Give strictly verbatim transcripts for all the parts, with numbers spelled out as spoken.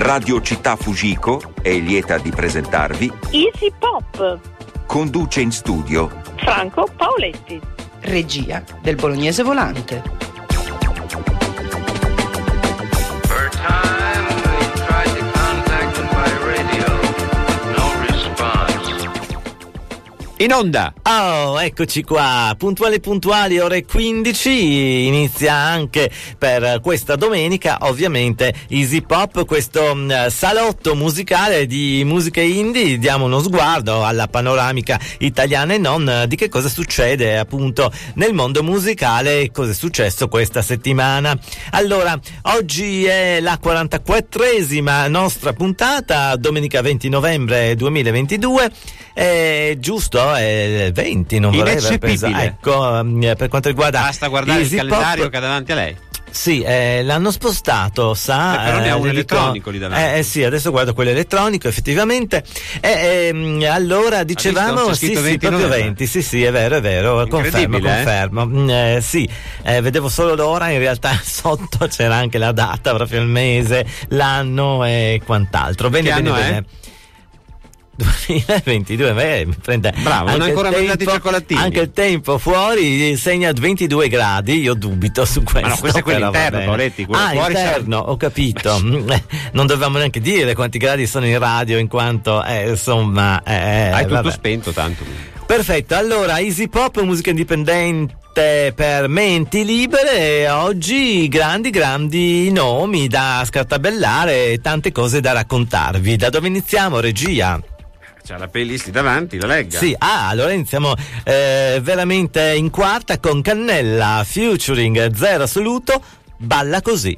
Radio Città Fujiko è lieta di presentarvi Easy Pop. Conduce in studio Franco Paoletti. Regia del Bolognese Volante. In onda! Oh, eccoci qua, puntuali puntuali, ore quindici, inizia anche per questa domenica, ovviamente, Easy Pop, questo um, salotto musicale di musica indie. Diamo uno sguardo alla panoramica italiana e non di che cosa succede appunto nel mondo musicale, cosa è successo questa settimana. Allora, oggi è la quarantaquattresima nostra puntata, domenica venti novembre duemilaventidue, è giusto? È venti, non vorrei aver preso. Ecco, per quanto riguarda basta guardare Easy il calendario Pop, che ha davanti a lei. sì, eh, l'hanno spostato, sa. Eh, però ne ha eh, un elettronico dico, lì davanti. Eh, eh sì, adesso guardo quello elettronico, effettivamente. Eh, ehm, allora dicevamo, visto? sì, sì, venti proprio novembre. venti, sì, sì, è vero, è vero, confermo, eh? confermo. Mm, eh, sì, eh, vedevo solo l'ora, in realtà sotto c'era anche la data, proprio il mese, l'anno e quant'altro. Bene, Che bene, anno bene. è? duemilaventidue, beh, mi prende bravo, non anche ancora il mandati i tempo, cioccolatini. anche il tempo fuori segna ventidue gradi, io dubito su questo. Ma no, questo è quello però va interno, bene. Paoletti, quello ah, fuori interno, sarà... ho capito. Non dovevamo neanche dire quanti gradi sono in radio, in quanto eh, insomma eh, hai tutto vabbè. spento tanto. Perfetto, allora Easy Pop, musica indipendente per menti libere. Oggi grandi grandi nomi da scartabellare e tante cose da raccontarvi. Da dove iniziamo, regia? C'ha la playlist davanti, la legga. Sì, ah, allora iniziamo eh, veramente in quarta con Cannella featuring Zero Assoluto, Balla Così.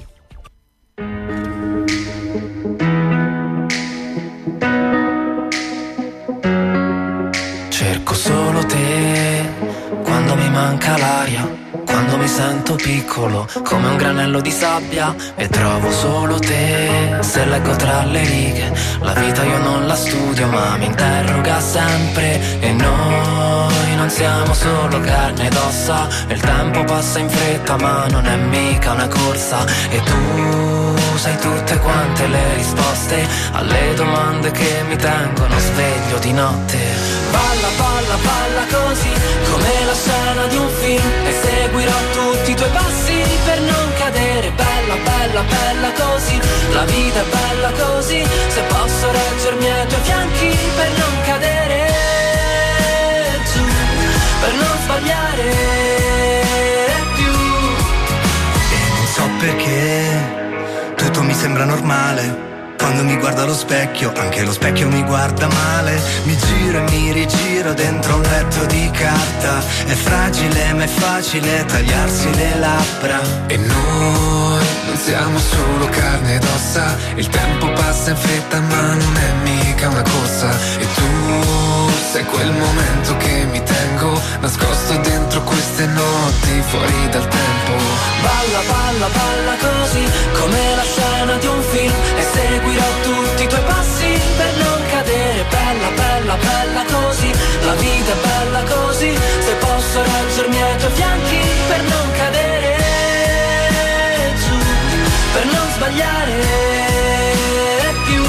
Cerco solo te quando mi manca l'aria, quando mi sento piccolo come un granello di sabbia e trovo solo te. Se leggo tra le righe, la vita io non la studio ma mi interroga sempre. E noi non siamo solo carne ed ossa, e il tempo passa in fretta ma non è mica una corsa. E tu sai tutte quante le risposte alle domande che mi tengono sveglio di notte. Balla, balla, balla così, come la scena di un film, e seguirò tutti i tuoi passi per non cadere. Bella, bella, bella così, la vita è bella così, se posso reggermi ai tuoi fianchi per non cadere giù, per non sbagliare più. E non so perché tutto mi sembra normale. Quando mi guardo allo specchio, anche lo specchio mi guarda male. Mi giro e mi rigiro dentro un letto di carta. È fragile ma è facile tagliarsi le labbra. E noi non siamo solo carne ed ossa, il tempo passa in fretta ma non è mica una corsa. E tu sei quel momento che mi tengo nascosto dentro queste notti fuori dal tempo. Balla, balla, balla così, come la scena di un film, e seguirò tutti i tuoi passi per non cadere. Bella, bella, bella così, la vita è bella così, se posso reggermi ai tuoi fianchi per non cadere giù, per non sbagliare più,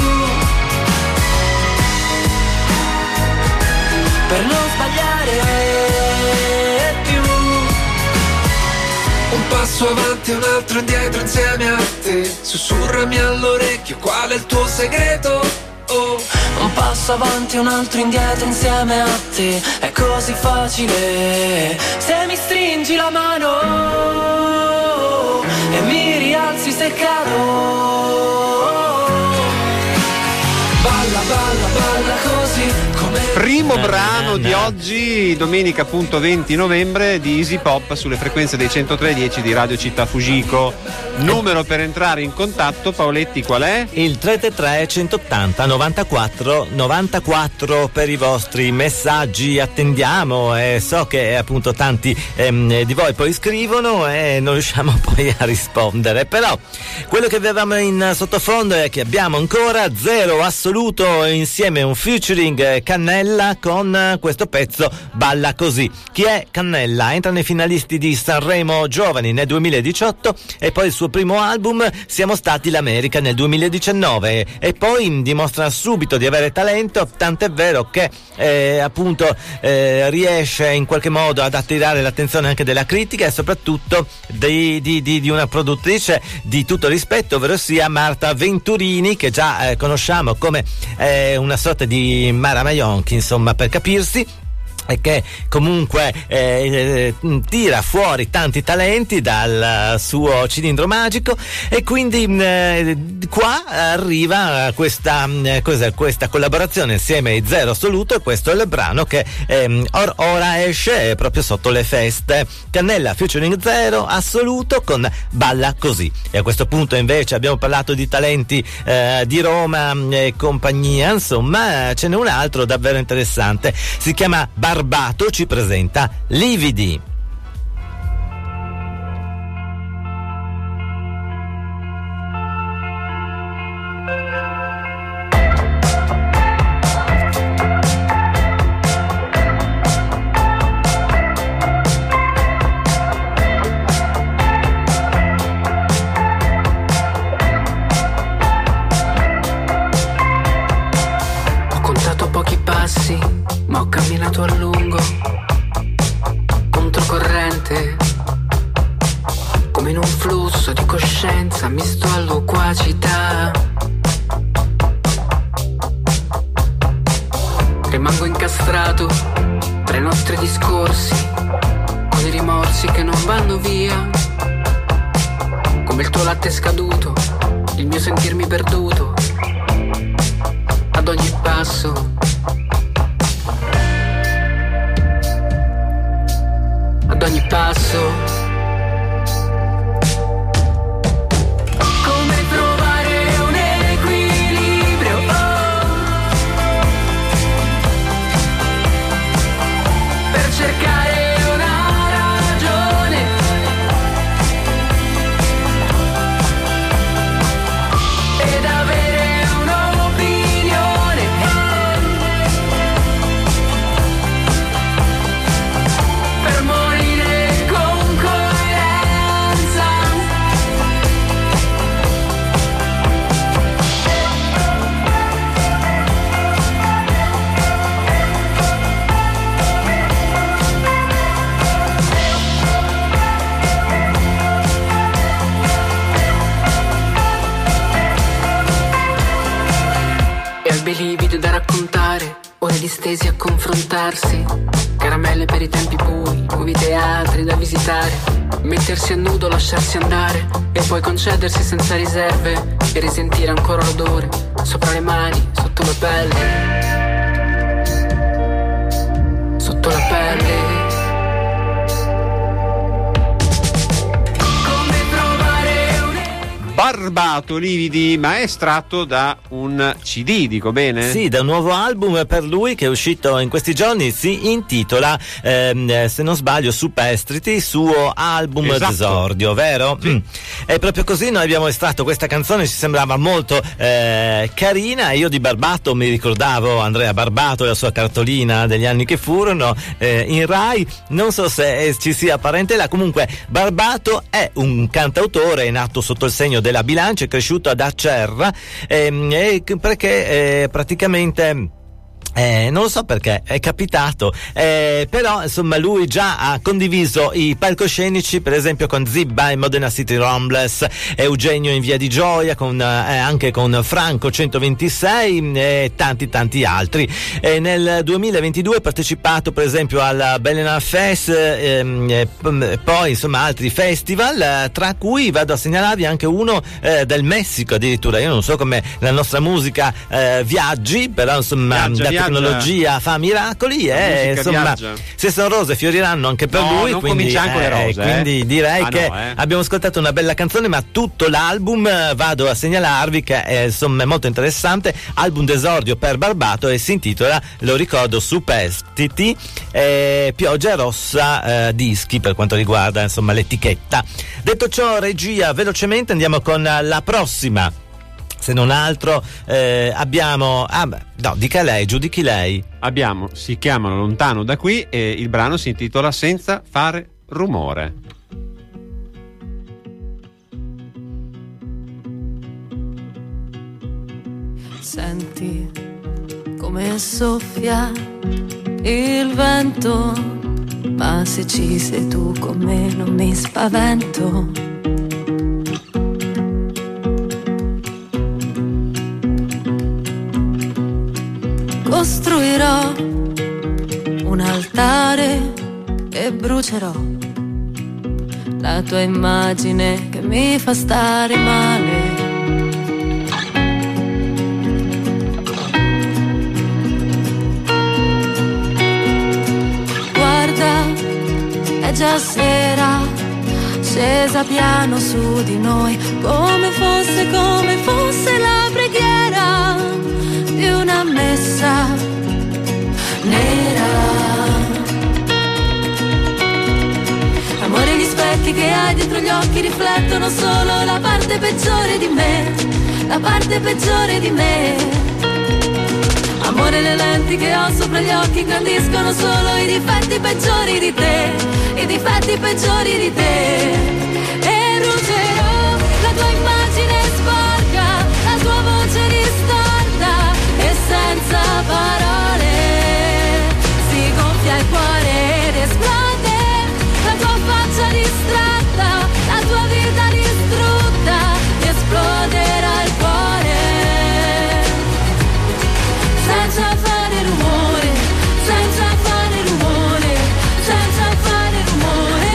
per non sbagliare più. Un passo avanti e un altro indietro insieme a te, sussurrami all'orecchio qual è il tuo segreto. Oh. Un passo avanti e un altro indietro insieme a te, è così facile se mi stringi la mano e mi rialzi se cado. Balla, balla, balla così come... Primo brano di oggi, domenica appunto venti novembre, di Easy Pop sulle frequenze dei centotré e dieci di Radio Città Fujiko. Numero per entrare in contatto, Paoletti, qual è? Il tre tre tre centottanta novantaquattro novantaquattro per i vostri messaggi. Attendiamo, e so che appunto tanti ehm, di voi poi scrivono e non riusciamo poi a rispondere, però quello che avevamo in sottofondo è che abbiamo ancora Zero Assoluto insieme a un featuring Cannella Cannella con questo pezzo Balla Così. Chi è Cannella? Entra nei finalisti di Sanremo Giovani nel duemiladiciotto e poi il suo primo album Siamo stati l'America nel duemiladiciannove, e poi dimostra subito di avere talento, tant'è vero che eh, appunto eh, riesce in qualche modo ad attirare l'attenzione anche della critica e soprattutto di, di, di, di una produttrice di tutto rispetto, ovvero sia Marta Venturini, che già eh, conosciamo come eh, una sorta di Mara Maionchi, insomma, per capirsi, e che comunque eh, tira fuori tanti talenti dal suo cilindro magico, e quindi eh, qua arriva questa, cos'è, questa collaborazione insieme ai Zero Assoluto, e questo è il brano che eh, or, ora esce proprio sotto le feste. Cannella featuring Zero Assoluto con Balla Così. E a questo punto invece abbiamo parlato di talenti eh, di Roma e compagnia, insomma ce n'è un altro davvero interessante, si chiama Bar Barbato, ci presenta Lividi. Ho contato pochi passi, ma ho camminato a lungo, controcorrente, come in un flusso di coscienza misto a loquacità. Rimango incastrato tra i nostri discorsi, con i rimorsi che non vanno via, come il tuo latte scaduto, il mio sentirmi perduto, ad ogni passo. Ad ogni passo, come trovare un equilibrio, oh, per cercare una ragione, ed avere un'opinione, oh, per morire con coerenza. E albi lividi da raccontare, ore distesi a confrontarsi, caramelle per i tempi bui, nuovi teatri da visitare, mettersi a nudo, lasciarsi andare e poi concedersi senza riserve e risentire ancora l'odore sopra le mani, sotto la pelle, sotto la pelle. Barbato, Lividi, ma è estratto da un C D, dico bene? Sì, da un nuovo album per lui che è uscito in questi giorni, si intitola ehm, se non sbaglio Superstiti, suo album esatto. d'esordio, vero? Sì. Mm. È proprio così, noi abbiamo estratto questa canzone, ci sembrava molto eh, carina. Io di Barbato mi ricordavo Andrea Barbato e la sua cartolina degli anni che furono eh, in Rai, non so se eh, ci sia parentela. Comunque Barbato è un cantautore, è nato sotto il segno della Bilancia, è cresciuto ad Acerra ehm, e perché eh, praticamente Eh, non lo so perché è capitato, eh, però insomma lui già ha condiviso i palcoscenici per esempio con Zibba in Modena City Rombles, Eugenio in Via di Gioia, con, eh, anche con Franco centoventisei e tanti tanti altri. E nel duemilaventidue ha partecipato per esempio al Bellena Fest, ehm, e poi insomma altri festival, eh, tra cui vado a segnalarvi anche uno eh, del Messico addirittura. Io non so come la nostra musica eh, viaggi, però insomma viaggia, la viaggia. tecnologia fa miracoli e insomma viaggia. se sono rose fioriranno anche per no, lui, non quindi, cominciamo con le eh, rose, quindi eh. direi ah, che no, eh. abbiamo ascoltato una bella canzone, ma tutto l'album eh, vado a segnalarvi che è insomma molto interessante, album d'esordio per Barbato e si intitola, lo ricordo, Superstiti, eh, Pioggia Rossa eh, dischi per quanto riguarda insomma l'etichetta. Detto ciò, regia, velocemente andiamo con la prossima. Se non altro eh, abbiamo ah, no, dica lei, giudichi lei. abbiamo Si chiamano Lontano da qui e il brano si intitola Senza fare rumore. Senti come soffia il vento, ma se ci sei tu con me non mi spavento. Costruirò un altare e brucerò la tua immagine che mi fa stare male. È già sera, scesa piano su di noi, come fosse, come fosse la preghiera di una messa nera. Amore, gli specchi che hai dietro gli occhi riflettono solo la parte peggiore di me, la parte peggiore di me. Amore, le lenti che ho sopra gli occhi ingrandiscono solo i difetti peggiori di te, i difetti peggiori di te. E brucerò la tua immagine sporca, la tua voce distorta e senza parole si gonfia il cuore ed esplode la tua faccia distratta, la tua vita distrutta, ti esploderà il cuore. Senza fare rumore, senza fare rumore, senza fare rumore,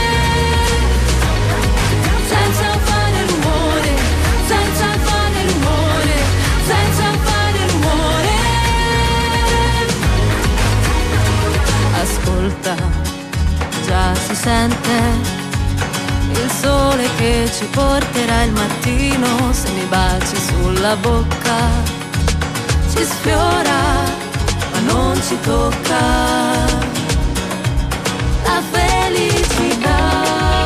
senza fare rumore, senza fare rumore, senza fare rumore. Ascolta, già si sente il sole che ci porterà il mattino, se mi baci sulla bocca ci sfiora, ma non ci tocca la felicità.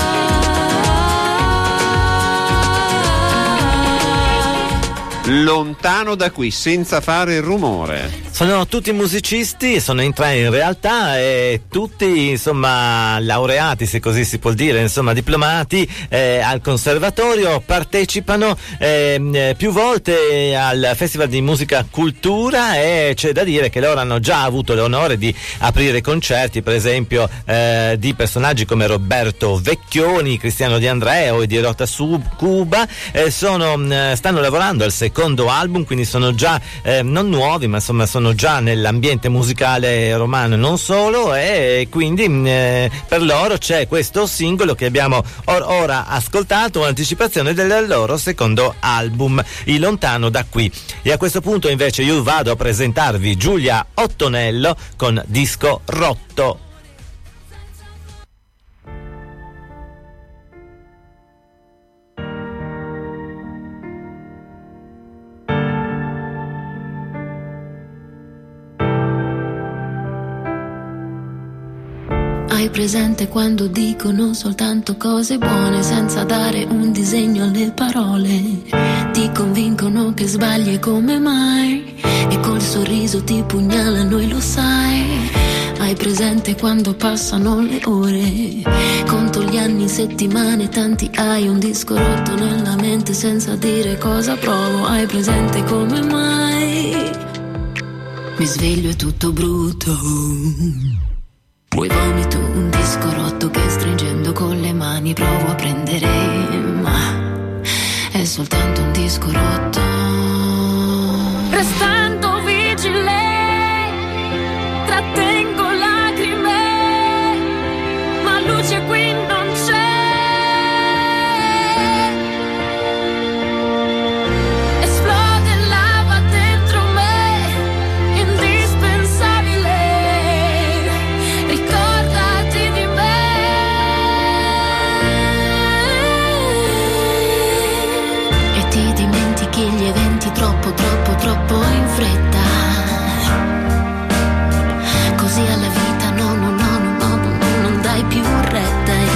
Lontano da qui, senza fare rumore. Sono tutti musicisti, sono in tre in realtà e tutti insomma laureati, se così si può dire, insomma diplomati eh, al conservatorio, partecipano eh, più volte al Festival di Musica Cultura e c'è da dire che loro hanno già avuto l'onore di aprire concerti, per esempio eh, di personaggi come Roberto Vecchioni, Cristiano Di Andrea o di Rota su Cuba. Eh, sono, eh, stanno lavorando al secondo album, quindi sono già eh, non nuovi, ma insomma sono già nell'ambiente musicale romano e non solo, e quindi eh, per loro c'è questo singolo che abbiamo or- ora ascoltato, un'anticipazione del loro secondo album, Il Lontano da qui. E a questo punto invece io vado a presentarvi Giulia Ottonello con Disco Rotto. Hai presente quando dicono soltanto cose buone senza dare un disegno alle parole? Ti convincono che sbagli e come mai? E col sorriso ti pugnalano e lo sai. Hai presente quando passano le ore? Conto gli anni, settimane, tanti hai un disco rotto nella mente senza dire cosa provo. Hai presente come mai? Mi sveglio e tutto brutto. Poi vomito un disco rotto che stringendo con le mani provo a prendere, ma è soltanto un disco rotto. Restando vigile, trattengo lacrime, ma luce qui non c'è. Esplode lava dentro me, indispensabile. Ricordati di me. E ti dimentichi gli eventi troppo, troppo, troppo in fretta. Così alla vita no, no, no, no, no, non dai più retta.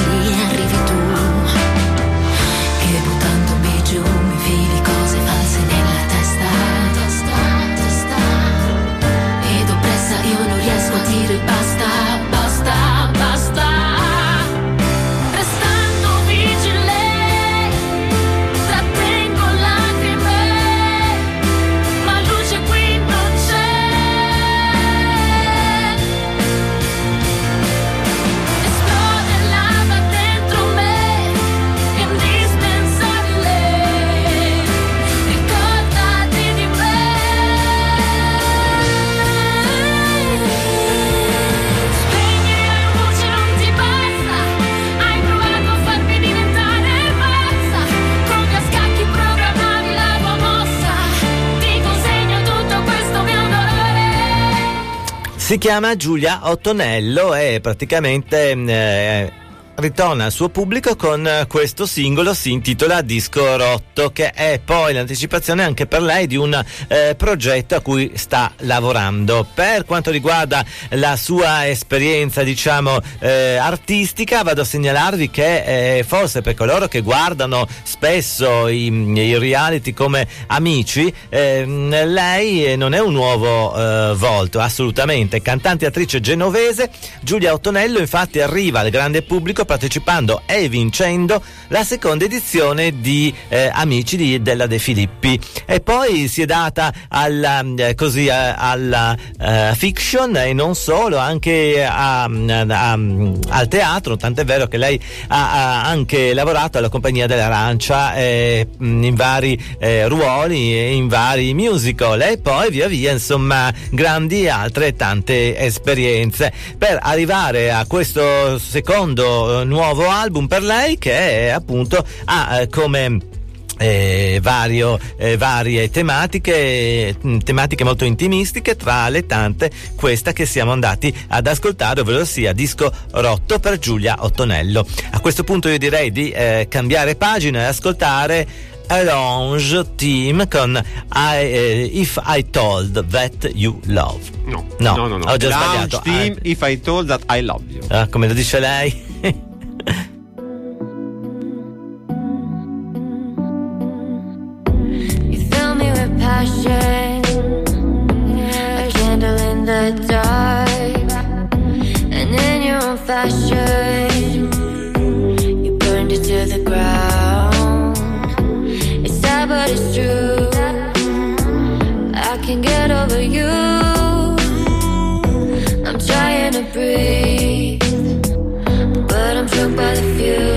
Si chiama Giulia Ottonello e praticamente eh, ritorna al suo pubblico con questo singolo, si intitola Disco Rotto, che è poi l'anticipazione anche per lei di un eh, progetto a cui sta lavorando. Per quanto riguarda la sua esperienza, diciamo, eh, artistica, vado a segnalarvi che eh, forse per coloro che guardano spesso i, i reality come Amici, eh, lei non è un nuovo eh, volto, assolutamente. Cantante e attrice genovese, Giulia Ottonello infatti arriva al grande pubblico partecipando e vincendo la seconda edizione di eh, Amici di, della De Filippi, e poi si è data alla, eh, così, a, alla uh, fiction e non solo, anche a, a, a, al teatro, tant'è vero che lei ha, ha anche lavorato alla Compagnia dell'Arancia eh, in vari eh, ruoli e in vari musical, e poi via via insomma grandi altre tante esperienze per arrivare a questo secondo nuovo album per lei, che è, appunto ha eh, come Eh, vario, eh, varie tematiche mh, tematiche molto intimistiche, tra le tante questa che siamo andati ad ascoltare, ovvero sia Disco Rotto per Giulia Ottonello. A questo punto io direi di eh, cambiare pagina e ascoltare Lounge Team con I, eh, If I Told That You Love. No, no, no, no, no. Ho già Lounge sbagliato. Team, I... If I Told That I Love You. Ah, come lo dice lei? Passion, a candle in the dark, and in your own fashion, you burned it to the ground. It's sad but it's true, I can't get over you. I'm trying to breathe, but I'm choked by the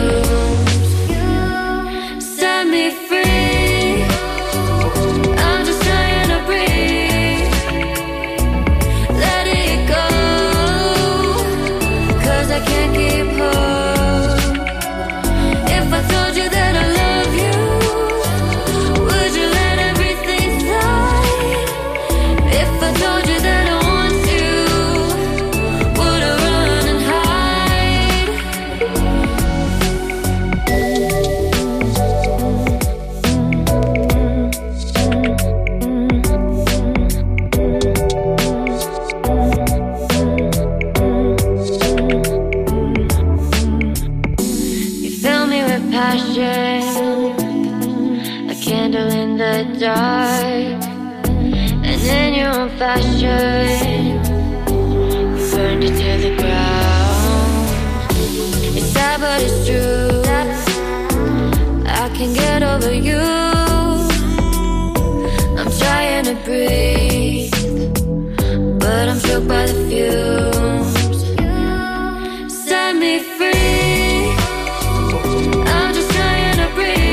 fumes. Set me free. Dark, and in your own fashion, you burned it to the ground. It's sad but it's true, I can't get over you. I'm trying to breathe, but I'm choked by the fumes. Set me free, I'm just trying to breathe.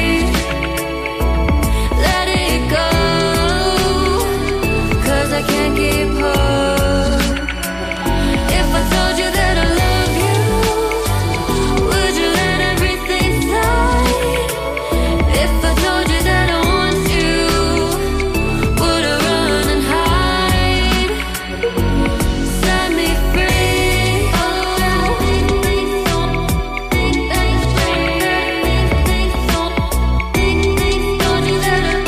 I can't keep hope. If I told you that I love you, would you let everything slide? If I told you that I want you, would I run and hide? Set me free. Told you that I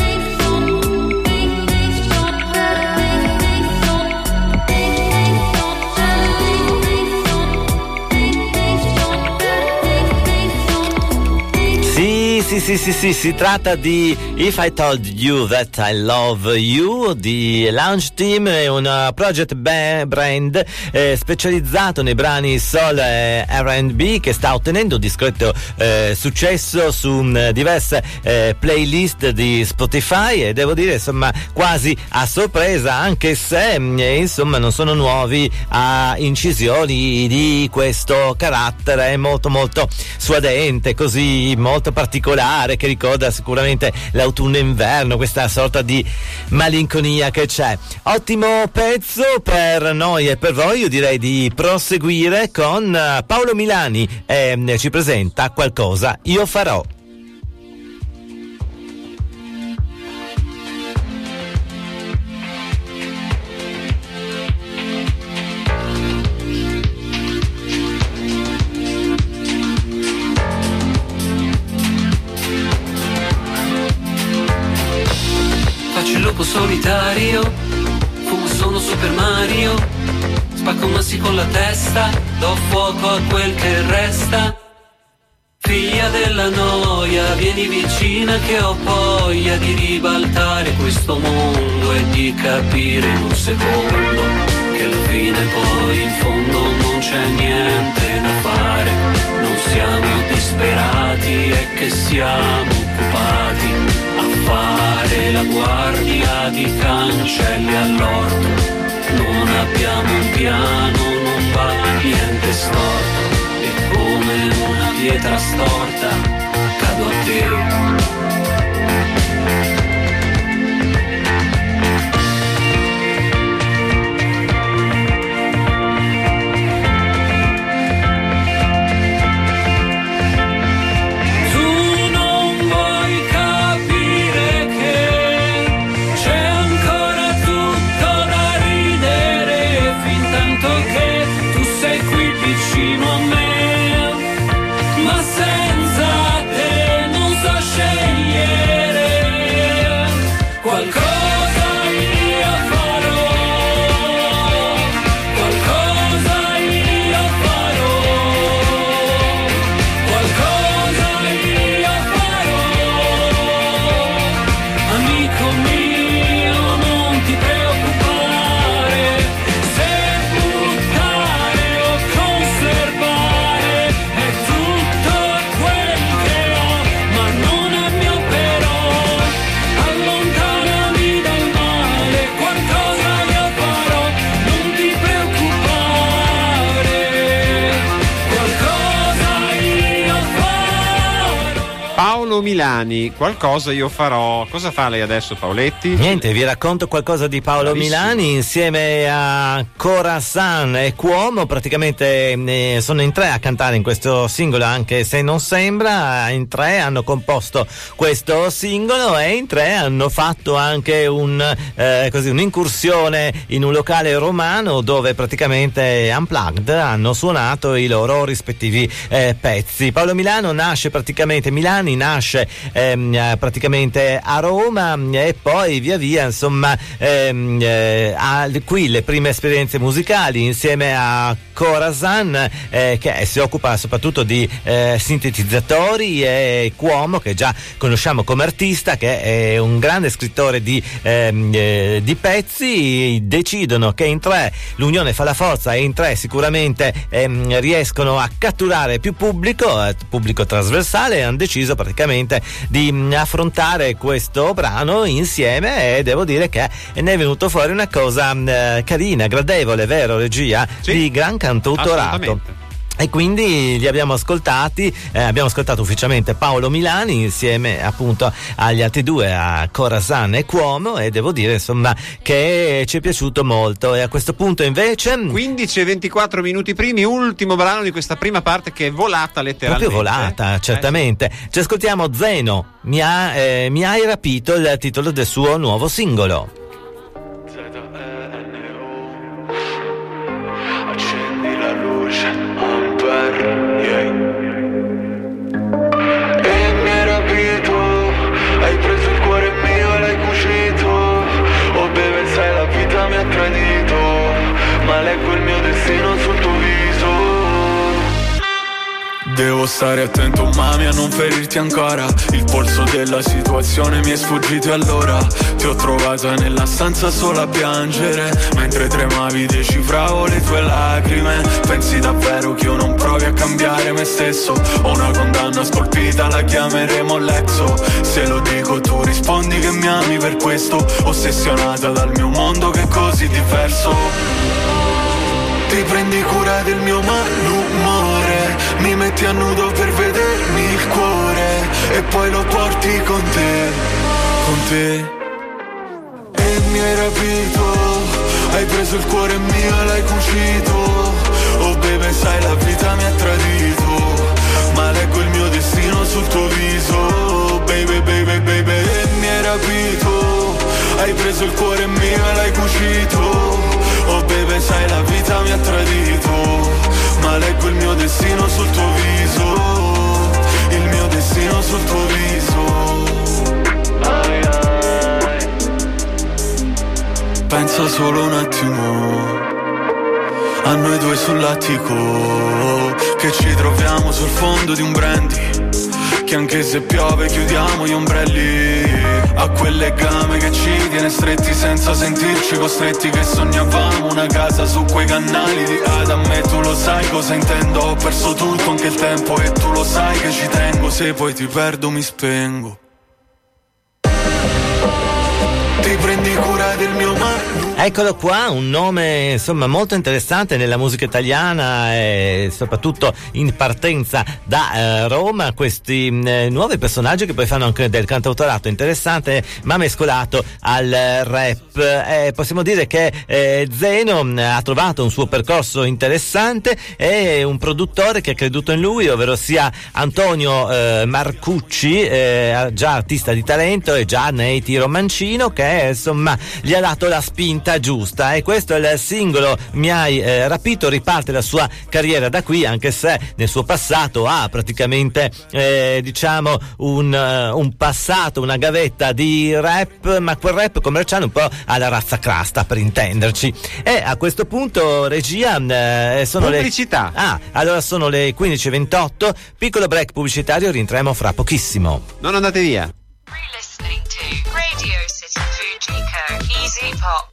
Sì, sì, sì, sì, si tratta di If I Told You That I Love You di Lounge Team, un project brand eh, specializzato nei brani soul e R and B, che sta ottenendo un discreto eh, successo su um, diverse eh, playlist di Spotify, e devo dire insomma quasi a sorpresa, anche se eh, insomma non sono nuovi a incisioni di questo carattere molto molto suadente, così molto particolare, che ricorda sicuramente l'autunno-inverno, questa sorta di malinconia che c'è. Ottimo pezzo per noi e per voi. Io direi di proseguire con Paolo Milani, e ci presenta Qualcosa io farò. campo solitario, fumo sono Super Mario, spacco massi con la testa, do fuoco a quel che resta. Figlia della noia, vieni vicina che ho voglia di ribaltare questo mondo e di capire in un secondo che alla fine poi in fondo non c'è niente da fare. Non siamo disperati e che siamo occupati a fare la guardia di cancelli all'orto. Non abbiamo un piano, non va niente storto. Come una pietra storta cado a te. Milani, qualcosa io farò. Cosa fa lei adesso, Paoletti? Niente, vi racconto qualcosa di Paolo Bravissimo. Milani insieme a Corazon e Cuomo. Praticamente eh, sono in tre a cantare in questo singolo, anche se non sembra. In tre hanno composto questo singolo e in tre hanno fatto anche un eh, così un'incursione in un locale romano dove praticamente Unplugged hanno suonato i loro rispettivi eh, pezzi. Paolo Milano nasce praticamente Milani nasce Ehm, praticamente a Roma e poi via via insomma ehm, eh, ha qui le prime esperienze musicali insieme a Corazon eh, che si occupa soprattutto di eh, sintetizzatori, e Cuomo che già conosciamo come artista, che è un grande scrittore di, ehm, eh, di pezzi. Decidono che in tre l'unione fa la forza e in tre sicuramente ehm, riescono a catturare più pubblico, eh, pubblico trasversale, e hanno deciso praticamente di affrontare questo brano insieme e devo dire che ne è venuto fuori una cosa eh, carina, gradevole, vero regia? Sì, di gran cantautorato. E quindi li abbiamo ascoltati, eh, abbiamo ascoltato ufficialmente Paolo Milani insieme appunto agli altri due, a Corazon e Cuomo, e devo dire insomma che ci è piaciuto molto. E a questo punto invece quindici e ventiquattro minuti primi, ultimo brano di questa prima parte che è volata letteralmente. Proprio volata, certamente. Eh. Ci ascoltiamo Zeno, mi, ha, eh, mi hai rapito, il titolo del suo nuovo singolo. Accendi la luce, Amper, yeah. E mi hai rapito, hai preso il cuore mio e l'hai cucito. Oh beve, sai la vita mi ha tradito, ma leggo il mio destino sul tuo viso. Devo stare attento mami a non ferirti ancora. Il polso della situazione mi è sfuggito e allora ti ho trovata nella stanza sola a piangere. Mentre tremavi decifravo le tue lacrime. Pensi davvero che io non provi a cambiare me stesso? Ho una condanna scolpita, la chiameremo Lexo. Se lo dico tu rispondi che mi ami per questo. Ossessionata dal mio mondo che è così diverso. Ti prendi cura del mio malumore, mi metti a nudo per vedermi il cuore e poi lo porti con te, con te. E mi hai rapito, hai preso il cuore mio e l'hai cucito. Oh bebe, sai la vita mi ha tradito, ma leggo il mio destino sul tuo viso. Oh baby, baby, baby, e mi hai rapito, hai preso il cuore mio e l'hai cucito. Oh bebe, sai la vita mi ha tradito, ma leggo il mio destino sul tuo viso, il mio destino sul tuo viso. Ai ai, pensa solo un attimo a noi due sull'attico, che ci troviamo sul fondo di un brandy, che anche se piove chiudiamo gli ombrelli, a quel legame che ci tiene stretti senza sentirci costretti, che sognavamo una casa su quei canali di Adam. E tu lo sai cosa intendo, ho perso tutto anche il tempo, e tu lo sai che ci tengo, se poi ti perdo mi spengo. Ti prendi cura del mio mare. Eccolo qua, un nome insomma molto interessante nella musica italiana e soprattutto in partenza da eh, Roma, questi eh, nuovi personaggi che poi fanno anche del cantautorato interessante ma mescolato al eh, rap. Eh, possiamo dire che eh, Zeno ha trovato un suo percorso interessante, è un produttore che ha creduto in lui, ovvero sia Antonio eh, Marcucci, eh, già artista di talento e già nei Tiro Mancino, che insomma gli ha dato la spinta giusta, e questo è il singolo Mi hai eh, rapito. Riparte la sua carriera da qui, anche se nel suo passato ha praticamente eh, diciamo un, uh, un passato, una gavetta di rap, ma quel rap commerciale un po' alla razza crasta, per intenderci. E a questo punto, regia, eh, sono pubblicità. le ah allora sono le quindici e ventotto, piccolo break pubblicitario, rientriamo fra pochissimo. Non andate via. Listening to Radio City Fujiko Easy Pop.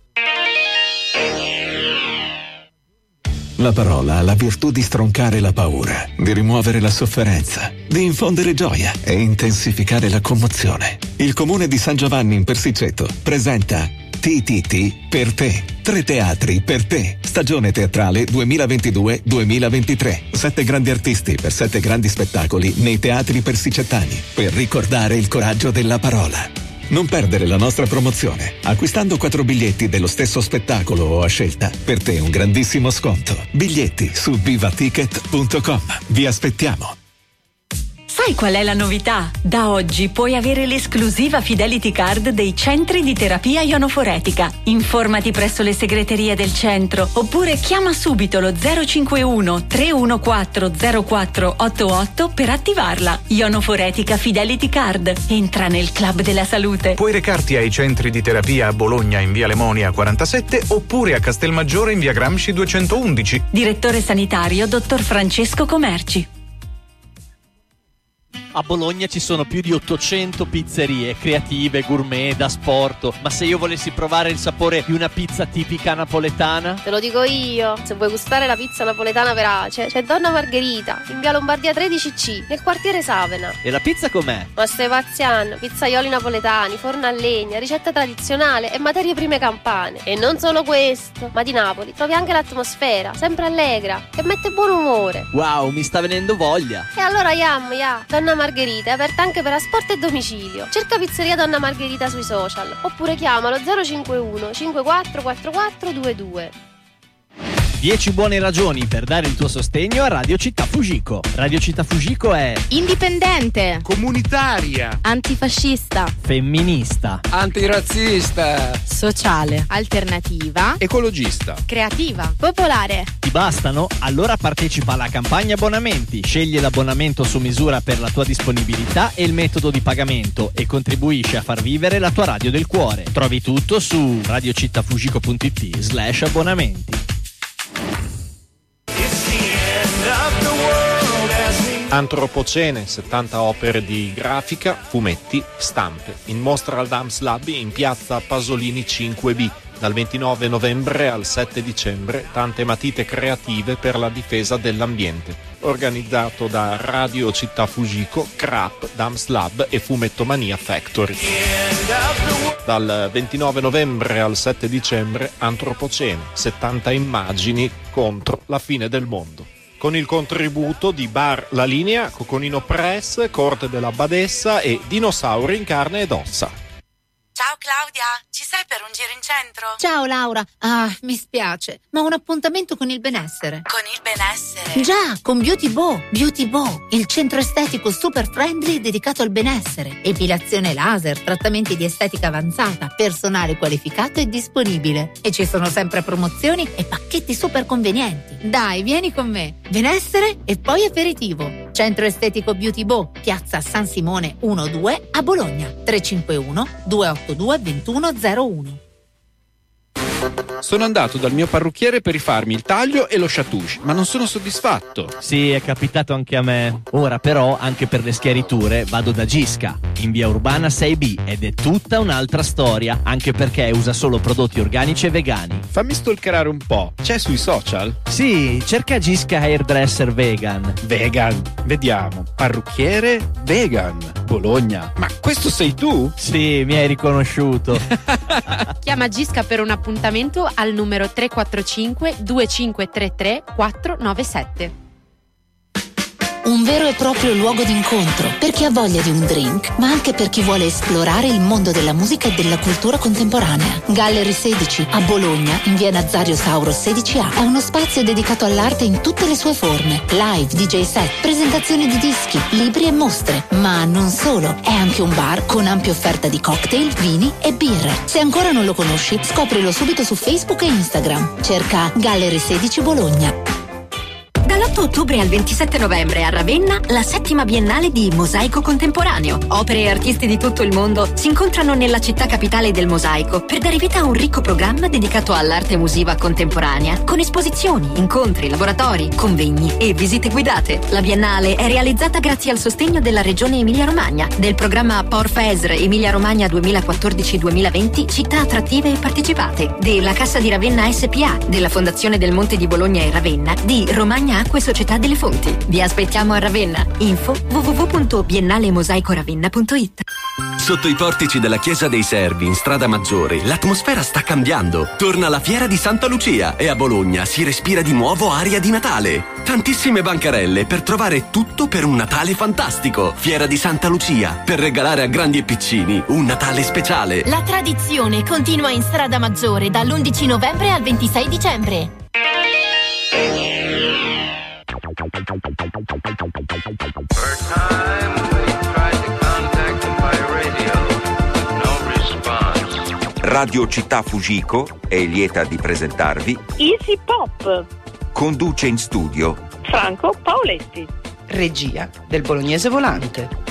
La parola ha la virtù di stroncare la paura, di rimuovere la sofferenza, di infondere gioia e intensificare la commozione. Il comune di San Giovanni in Persiceto presenta T T T per te. Tre teatri per te. Stagione teatrale duemilaventidue duemilaventitré. Sette grandi artisti per sette grandi spettacoli nei teatri persicettani, per ricordare il coraggio della parola. Non perdere la nostra promozione. Acquistando quattro biglietti dello stesso spettacolo o a scelta, per te un grandissimo sconto. Biglietti su vivaticket punto com. Vi aspettiamo. Sai qual è la novità? Da oggi puoi avere l'esclusiva Fidelity Card dei centri di terapia ionoforetica. Informati presso le segreterie del centro oppure chiama subito lo zero cinquantuno tre uno quattro zero quattro otto otto per attivarla. Ionoforetica Fidelity Card. Entra nel club della salute. Puoi recarti ai centri di terapia a Bologna in via Lemonia quarantasette oppure a Castelmaggiore in via Gramsci duecentoundici. Direttore sanitario dottor Francesco Comerci. A Bologna ci sono più di ottocento pizzerie creative, gourmet, da sport. Ma se io volessi provare il sapore di una pizza tipica napoletana? Te lo dico io, se vuoi gustare la pizza napoletana verace, c'è Donna Margherita, in via Lombardia tredici C, nel quartiere Savena. E la pizza com'è? Ma stai pazziando, pizzaioli napoletani, forno a legna, ricetta tradizionale e materie prime campane. E non solo questo, ma di Napoli trovi anche l'atmosfera, sempre allegra, che mette buon umore. Wow, mi sta venendo voglia. E allora yam, ya, Donna Margherita è aperta anche per asporto e domicilio. Cerca Pizzeria Donna Margherita sui social oppure chiamalo zero cinquantuno cinquantaquattro quarantaquattro ventidue. dieci buone ragioni per dare il tuo sostegno a Radio Città Fujiko. Radio Città Fujiko è indipendente, comunitaria, antifascista, femminista, antirazzista, sociale, alternativa, ecologista, creativa, popolare. Ti bastano? Allora partecipa alla campagna abbonamenti. Scegli l'abbonamento su misura per la tua disponibilità e il metodo di pagamento e contribuisci a far vivere la tua radio del cuore. Trovi tutto su radiocittafujiko punto it slash abbonamenti. Antropocene, settanta opere di grafica, fumetti, stampe. In mostra al Dams Lab in piazza Pasolini cinque B. Dal ventinove novembre al sette dicembre, tante matite creative per la difesa dell'ambiente. Organizzato da Radio Città Fujiko, Crap, Dams Lab e Fumettomania Factory. Dal ventinove novembre al sette dicembre, Antropocene, settanta immagini contro la fine del mondo. Con il contributo di Bar La Linea, Coconino Press, Corte della Badessa e Dinosauri in carne ed ossa. Ciao Claudia, ci sei per un giro in centro? Ciao Laura, ah, mi spiace, ma ho un appuntamento con il benessere. Con il benessere? Già, con Beauty Bow, Beauty Bow, il centro estetico super friendly dedicato al benessere. Epilazione laser, trattamenti di estetica avanzata, personale qualificato e disponibile. E ci sono sempre promozioni e pacchetti super convenienti. Dai, vieni con me. Benessere e poi aperitivo. Centro estetico Beauty Bow, piazza San Simone uno due a Bologna. tre cinque uno due otto due due uno zero uno. Sono andato dal mio parrucchiere per rifarmi il taglio e lo chatouche, ma non sono soddisfatto. Sì, è capitato anche a me. Ora però, anche per le schiariture, vado da Gisca, in via Urbana sei B, ed è tutta un'altra storia, anche perché usa solo prodotti organici e vegani. Fammi stalkerare un po', c'è sui social? Sì, cerca Gisca Hairdresser Vegan. Vegan, vediamo, parrucchiere vegan, Bologna. Ma questo sei tu? Sì, mi hai riconosciuto. Chiama Gisca per un appuntamento al numero tre quattro cinque due cinque tre tre quattro nove sette. Un vero e proprio luogo d'incontro per chi ha voglia di un drink, ma anche per chi vuole esplorare il mondo della musica e della cultura contemporanea. Gallery sedici a Bologna, in via Nazario Sauro sedici A, è uno spazio dedicato all'arte in tutte le sue forme. Live, D J set, presentazioni di dischi, libri e mostre. Ma non solo, è anche un bar con ampia offerta di cocktail, vini e birre. Se ancora non lo conosci, scoprilo subito su Facebook e Instagram. Cerca Gallery sedici Bologna. Dall'otto ottobre al ventisette novembre a Ravenna, la settima biennale di Mosaico Contemporaneo. Opere e artisti di tutto il mondo si incontrano nella città capitale del mosaico per dare vita a un ricco programma dedicato all'arte musiva contemporanea, con esposizioni, incontri, laboratori, convegni e visite guidate. La biennale è realizzata grazie al sostegno della Regione Emilia-Romagna, del programma Porfesr Emilia-Romagna duemilaquattordici duemilaventi, città attrattive e partecipate, della Cassa di Ravenna S P A, della Fondazione del Monte di Bologna e Ravenna, di Romagna Acque Società delle Fonti. Vi aspettiamo a Ravenna. Info w w w punto biennale mosaico ravenna punto i t. Sotto i portici della Chiesa dei Servi in Strada Maggiore l'atmosfera sta cambiando. Torna la Fiera di Santa Lucia e a Bologna si respira di nuovo aria di Natale. Tantissime bancarelle per trovare tutto per un Natale fantastico. Fiera di Santa Lucia, per regalare a grandi e piccini un Natale speciale. La tradizione continua in Strada Maggiore dall'undici novembre al ventisei dicembre. Radio Città Fujiko è lieta di presentarvi Easy Pop. Conduce in studio Franco Paoletti. Regia del Bolognese Volante.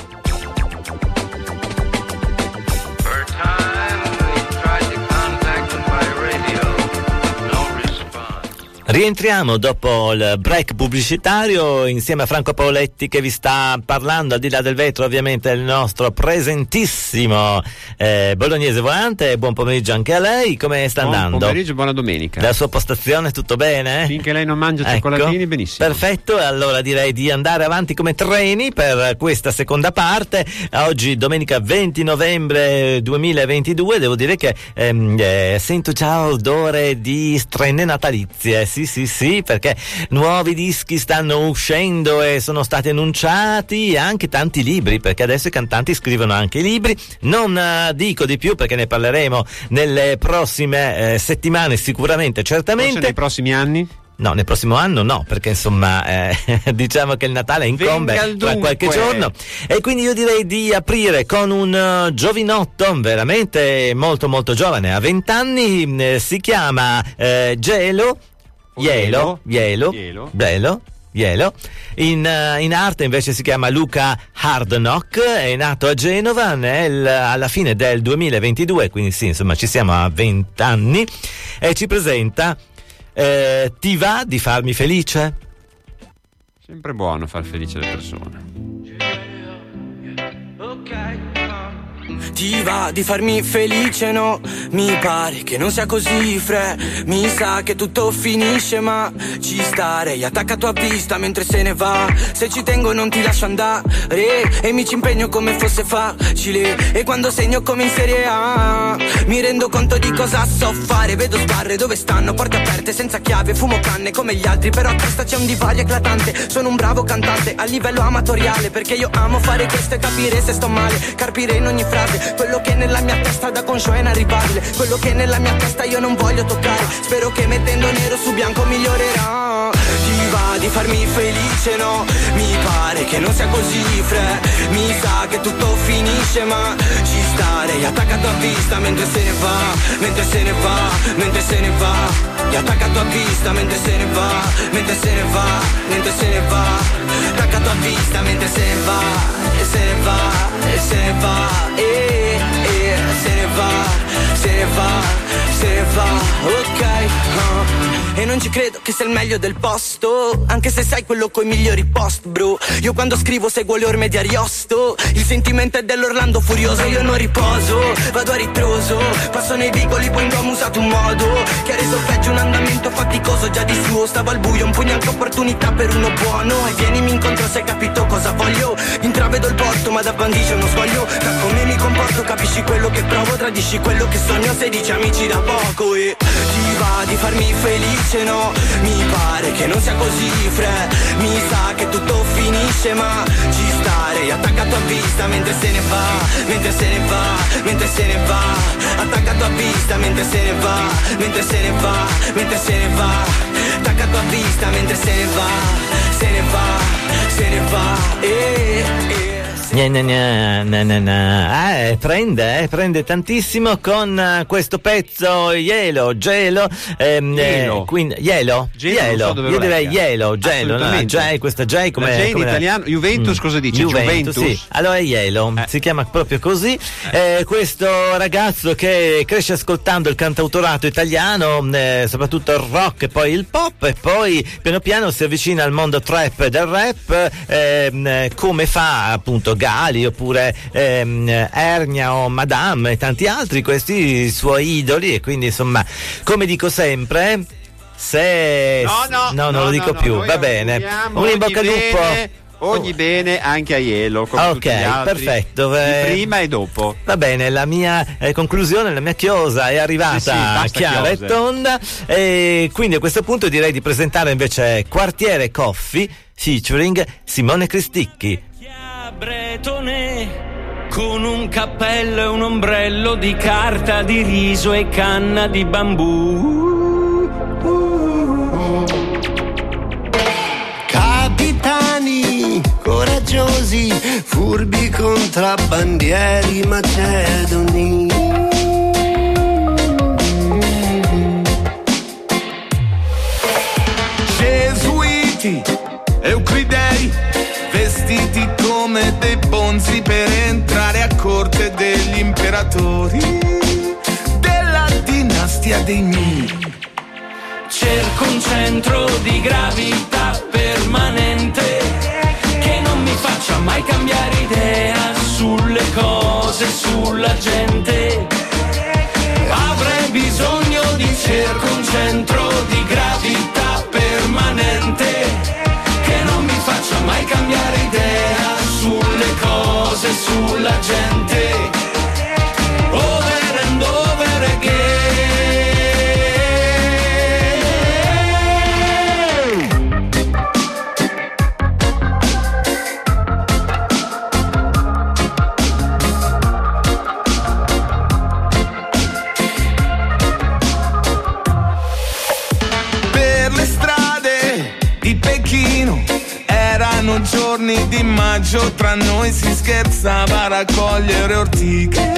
Rientriamo dopo il break pubblicitario insieme a Franco Paoletti che vi sta parlando al di là del vetro, ovviamente il nostro presentissimo eh, Bolognese Volante. Buon pomeriggio anche a lei, come sta buon andando? Buon pomeriggio, buona domenica. La sua postazione tutto bene? Finché lei non mangia ecco, cioccolatini, benissimo. Perfetto, allora direi di andare avanti come treni per questa seconda parte. Oggi domenica venti novembre duemilaventidue, devo dire che ehm, eh, sento già odore di strenne natalizie. Sì, sì, sì, perché nuovi dischi stanno uscendo e sono stati annunciati, anche tanti libri, perché adesso i cantanti scrivono anche libri. Non uh, dico di più perché ne parleremo nelle prossime eh, settimane, sicuramente, certamente. Forse nei prossimi anni? No, nel prossimo anno no, perché insomma eh, diciamo che il Natale incombe tra qualche giorno, e quindi io direi di aprire con un uh, giovinotto veramente molto molto giovane, ha venti anni, eh, si chiama eh, Gelo. Ielo, Ielo, bello, Ielo. In, uh, in arte invece si chiama Luca Hardnock, è nato a Genova nel, alla fine del duemilaventidue, quindi sì, insomma ci siamo a venti anni, e ci presenta eh, Ti va di farmi felice? Sempre buono far felice le persone. Ti va di farmi felice, no? Mi pare che non sia così, fre. Mi sa che tutto finisce, ma ci starei attaccato a vista mentre se ne va. Se ci tengo non ti lascio andare, e mi ci impegno come fosse facile. E quando segno come in Serie A mi rendo conto di cosa so fare. Vedo sbarre dove stanno, porte aperte senza chiave. Fumo canne come gli altri, però a testa c'è un divario eclatante. Sono un bravo cantante a livello amatoriale, perché io amo fare questo e capire se sto male. Carpire in ogni frase quello che nella mia testa da conscio è inarrivabile. Quello che nella mia testa io non voglio toccare. Spero che mettendo nero su bianco migliorerà. Ti va di farmi felice, no? Mi pare che non sia così, fre. Mi sa che tutto finisce, ma ci starei attaccato a vista mentre se ne va, mentre se ne va, mentre se ne va. E attaccato a vista mentre se ne va, mentre se ne va, mentre se ne va. Attaccato a vista mentre se ne va, e se ne va, e se ne va, e, e se ne va, se ne va, se ne va, ok, uh. E non ci credo che sei il meglio del posto, anche se sai quello coi migliori post, bro. Io quando scrivo seguo le orme di Ariosto, il sentimento è dell'Orlando furioso. Io non riposo, vado a ritroso, passo nei vicoli, poi ho usato un modo che ha reso peggio un andamento faticoso. Già di suo stavo al buio, un pugno anche opportunità per uno buono. E vienimi incontro se hai capito cosa voglio. Intravedo il porto ma da bandigia uno sbaglio. Da come mi comporto capisci quello che provo, tradisci quello che sogno, sei dici amici da poco. E ti va di farmi felice, no, mi pare che non sia così, fre. Mi sa che tutto finisce ma ci starei attaccato a vista mentre se ne va, mentre se ne va, mentre se ne va. Attaccato a vista mentre se ne va, mentre se ne va, mentre se ne va. Attaccato a vista mentre se ne va, se ne va, se ne va. E, e. Gna gna gna, na na na. Eh, prende, eh, prende tantissimo con uh, questo pezzo Yellow, Gelo, ehm, Yellow. Eh, quindi, Yellow, Gelo, Yellow. non so dove Io lo direi legga. Yellow, Gelo, no? J, questa J come La J in come italiano, Juventus Mm. cosa dice? Juventus, Juventus? sì. Allora è Yellow, Eh. si chiama proprio così. Eh, questo ragazzo che cresce ascoltando il cantautorato italiano, eh, soprattutto il rock e poi il pop, e poi piano piano si avvicina al mondo trap del rap, ehm, come fa appunto Gali oppure ehm, Ernia o Madame e tanti altri, questi suoi idoli. E quindi insomma, come dico sempre, se No, no, non no, lo dico no, più, noi va bene, auguriamo un in bocca al ogni lupo. bene, ogni bene anche a Yellow, come Ok, tutti gli altri, perfetto. di Eh, prima e dopo. Va bene, la mia eh, conclusione, la mia chiosa è arrivata Sì, sì, basta chiara chiose. e tonda, e quindi a questo punto direi di presentare invece Quartiere Coffee featuring Simone Cristicchi. Bretone, con un cappello e un ombrello di carta di riso e canna di bambù. Capitani coraggiosi, furbi contrabbandieri macedoni. Gesuiti, euclidei, vestiti come dei bonzi per entrare a corte degli imperatori della dinastia dei Ming. Cerco un centro di gravità permanente che non mi faccia mai cambiare idea sulle cose, sulla gente. Avrei bisogno di cerco un centro di gravità permanente che non mi faccia mai cambiare idea sulle cose, sulla gente. Over and over again. Per le strade di Pechino erano giorni di maggio, tra noi si scherzava a raccogliere ortiche.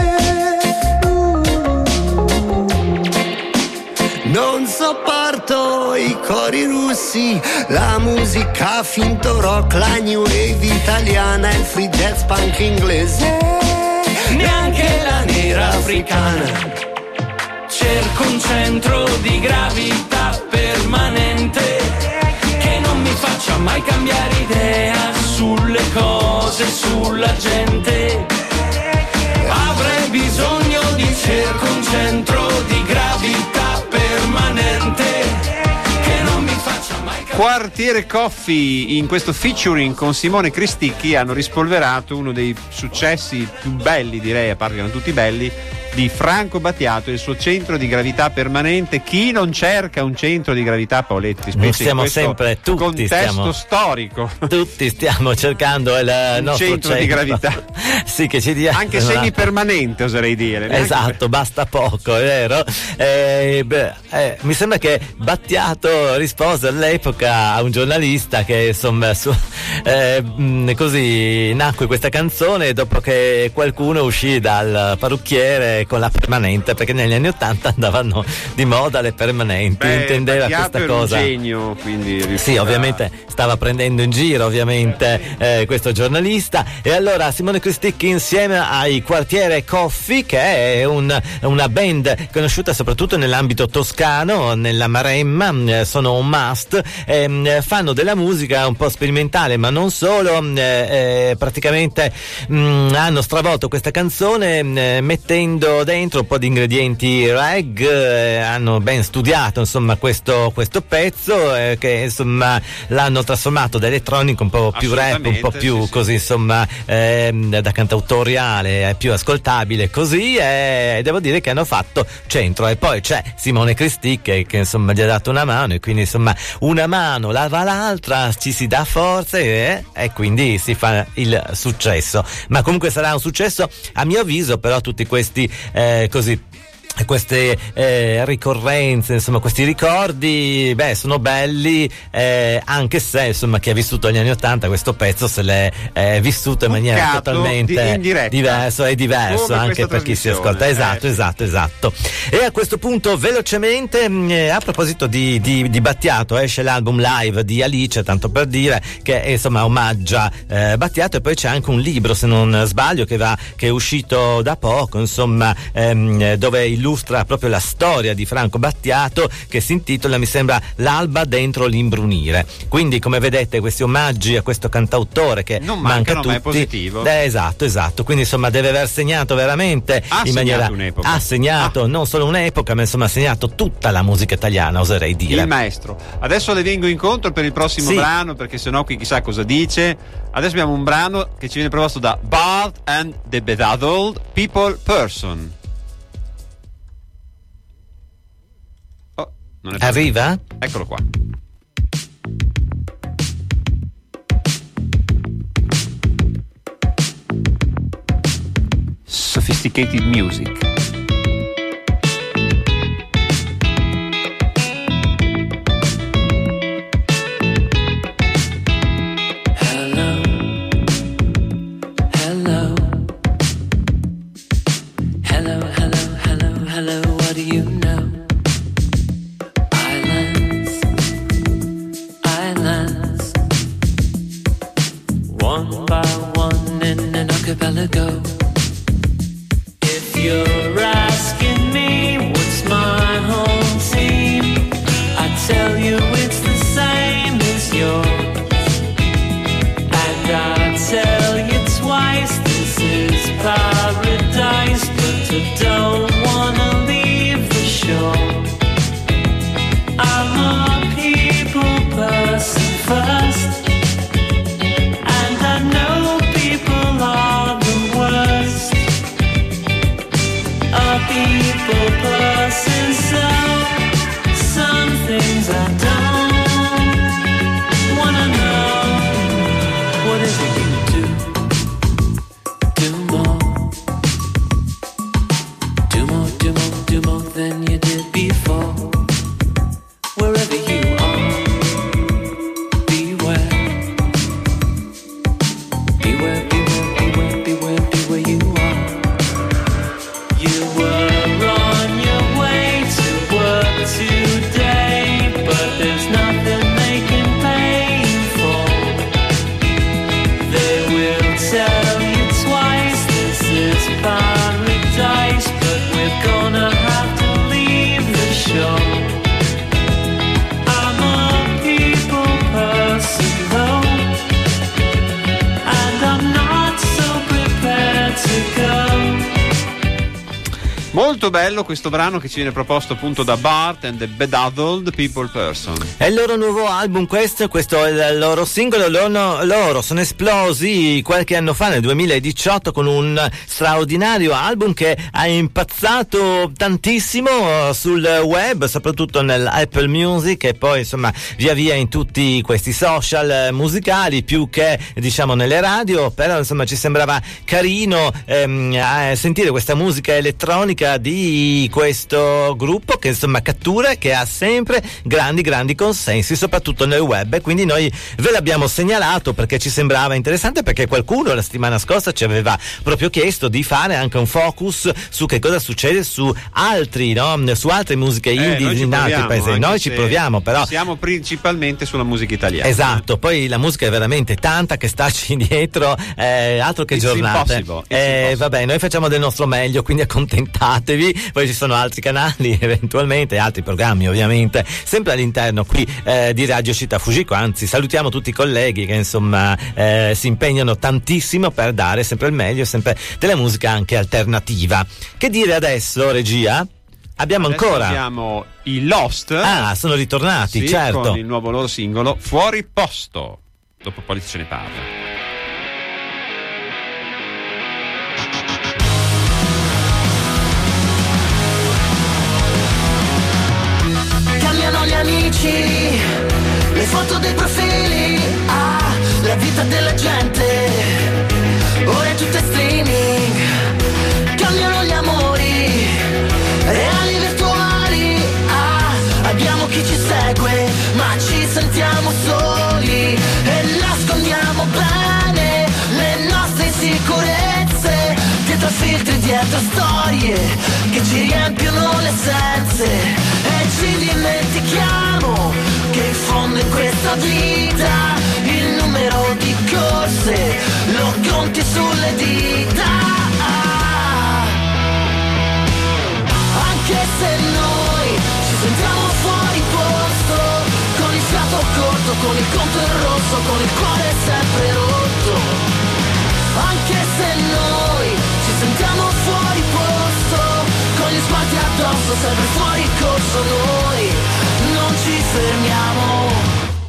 Non sopporto i cori russi, la musica finto rock, la new wave italiana, il free jazz punk inglese, Neanche la nera africana. Cerco un centro di gravità permanente che non mi faccia mai cambiare idea sulle cose, sulla gente. Avrei bisogno di cerco un centro di gravità permanente che non mi faccia mai cambiare. Quartiere Coffee, in questo featuring con Simone Cristicchi, hanno rispolverato uno dei successi più belli, direi, a parte che erano tutti belli, di Franco Battiato e il suo centro di gravità permanente. Chi non cerca un centro di gravità, Paoletti, specie Stiamo in questo sempre, tutti contesto stiamo, storico, tutti stiamo cercando il un nostro centro di gravità, sì, che ci dia anche semipermanente, oserei dire. Neanche esatto, basta poco, è vero? Eh, beh, eh, mi sembra che Battiato rispose all'epoca a un giornalista che insomma su, eh, mh, così nacque questa canzone dopo che qualcuno uscì dal parrucchiere eh, con la permanente, perché negli anni ottanta andavano di moda le permanenti. Beh, intendeva Battiato questa era cosa. un genio, quindi sì, ovviamente stava prendendo in giro ovviamente eh, questo giornalista. E allora Simone Cristicchi insieme ai Quartiere Coffee, che è un, una band conosciuta soprattutto nell'ambito toscano, nella Maremma, eh, sono un must, eh, fanno della musica un po' sperimentale, ma non solo, eh, eh, praticamente mh, hanno stravolto questa canzone eh, mettendo dentro un po' di ingredienti reg, eh, hanno ben studiato insomma questo, questo pezzo eh, che insomma l'hanno trasformato da elettronico un po' più rap, un po' più sì, così insomma eh, da cantautoriale, più ascoltabile così, e eh, devo dire che hanno fatto centro. E poi c'è Simone Cristicchi che insomma gli ha dato una mano, e quindi insomma una mano lava l'altra, ci si dà forze eh, e quindi si fa il successo. Ma comunque sarà un successo a mio avviso, però tutti questi eh, così queste eh, ricorrenze, insomma questi ricordi, beh, sono belli, eh, anche se insomma chi ha vissuto gli anni ottanta questo pezzo se l'è eh, vissuto in maniera Buccato totalmente di, diverso, è diverso come anche per chi si ascolta. Esatto, eh, esatto, esatto. E a questo punto velocemente eh, a proposito di, di, di Battiato, esce l'album live di Alice, tanto per dire, che insomma omaggia eh, Battiato, e poi c'è anche un libro, se non sbaglio, che va che è uscito da poco, insomma ehm, dove illustra proprio la storia di Franco Battiato, che si intitola, mi sembra, L'alba dentro l'imbrunire. Quindi come vedete questi omaggi a questo cantautore che non manca mancano, tutti, ma è positivo. Eh, esatto, esatto. Quindi insomma deve aver segnato veramente ha in segnato maniera un'epoca. ha segnato ah. non solo un'epoca, ma insomma ha segnato tutta la musica italiana, oserei dire. Il maestro. Adesso le vengo incontro per il prossimo sì. brano, perché sennò qui chissà cosa dice. Adesso abbiamo un brano che ci viene proposto da Bart and the Bedazzled People Person. Non è Arriva? Eccolo qua. Sophisticated music. Hello, hello, hello, hello, hello, hello, what do you know? One by one in an archipelago. If you're asking me what's my home team, I tell you it's the same as yours. And I tell you twice this is paradise, but I don't wanna leave the shore. I'm a people person first. People person, so some things I don't wanna know. Whatever you do, do more, do more, do more, do more than you did before. Wherever you are, beware, beware, beware, beware, beware, beware you are. You were today, but there's nothing they can pay for. They will tell you twice this is paradise, but we're gonna have to leave the shore. I'm a people person though, and I'm not so prepared to go. Molto bello questo brano che ci viene proposto appunto da Bart and the Bedazzled People Person. È il loro nuovo album questo, questo è il loro singolo. Loro, loro sono esplosi qualche anno fa, nel duemiladiciotto, con un straordinario album che ha impazzato tantissimo sul web, soprattutto nell'Apple Music, e poi insomma via via in tutti questi social musicali, più che diciamo nelle radio. Però insomma ci sembrava carino ehm, sentire questa musica elettronica musica di questo gruppo che insomma cattura e che ha sempre grandi grandi consensi, soprattutto nel web, e quindi noi ve l'abbiamo segnalato perché ci sembrava interessante, perché qualcuno la settimana scorsa ci aveva proprio chiesto di fare anche un focus su che cosa succede su altri, no? Su altre musiche indie eh, in altri paesi. Noi ci proviamo, però siamo principalmente sulla musica italiana. Esatto, poi la musica è veramente tanta che starci dietro, eh, altro che It's giornate. impossible. It's Eh, impossible. vabbè, noi facciamo del nostro meglio, quindi accontentatevi. Poi ci sono altri canali, eventualmente, altri programmi, ovviamente, sempre all'interno qui eh, di Radio Città Fujiko. Anzi, salutiamo tutti i colleghi che insomma eh, si impegnano tantissimo per dare sempre il meglio, sempre della musica anche alternativa. Che dire adesso, regia? Abbiamo Adesso ancora abbiamo i Lost. Ah, sono ritornati, sì, certo. con il nuovo loro singolo Fuori Posto. Dopo poi ce ne parla. Cambiano gli amici, le foto dei profili, ah, la vita della gente, ora è tutto streaming. Cambiano gli amori, reali e virtuali, ah, abbiamo chi ci segue, ma ci sentiamo soli e nascondiamo bene le nostre insicurezze, dietro filtri, dietro storie che ci riempiono le sense, e ci dimentichiamo che in fondo in questa vita il numero di corse lo conti sulle dita. Anche se noi ci sentiamo fuori posto, con il fiato corto, con il conto in rosso, con il cuore sempre rotto. Anche se noi ci sentiamo fuori posto, con gli sguardi addosso, sempre fuori corso, noi non ci fermiamo.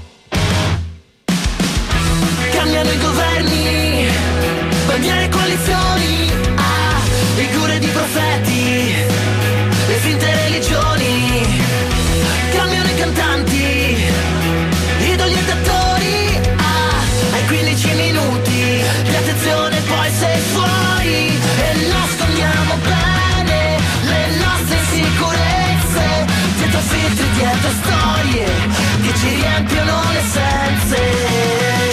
Cambiano i governi, bandiere e coalizioni, ah, figure di profeti, le finte religioni. Cambiano i cantanti, idoli e attori, ah, ai quindici minuti di attenzione poi sei fuori, e nascondiamo bene le nostre insicurezze, dietro filtri, dietro storie che ci riempiono le sense.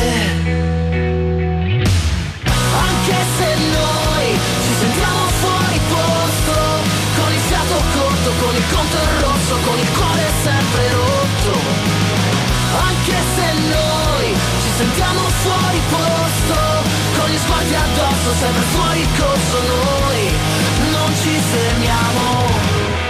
Anche se noi ci sentiamo fuori posto, con il fiato corto, con il conto in rosso, con il cuore sempre rotto. Anche se noi ci sentiamo fuori posto, con gli sguardi addosso, sempre fuori corso, noi non ci fermiamo.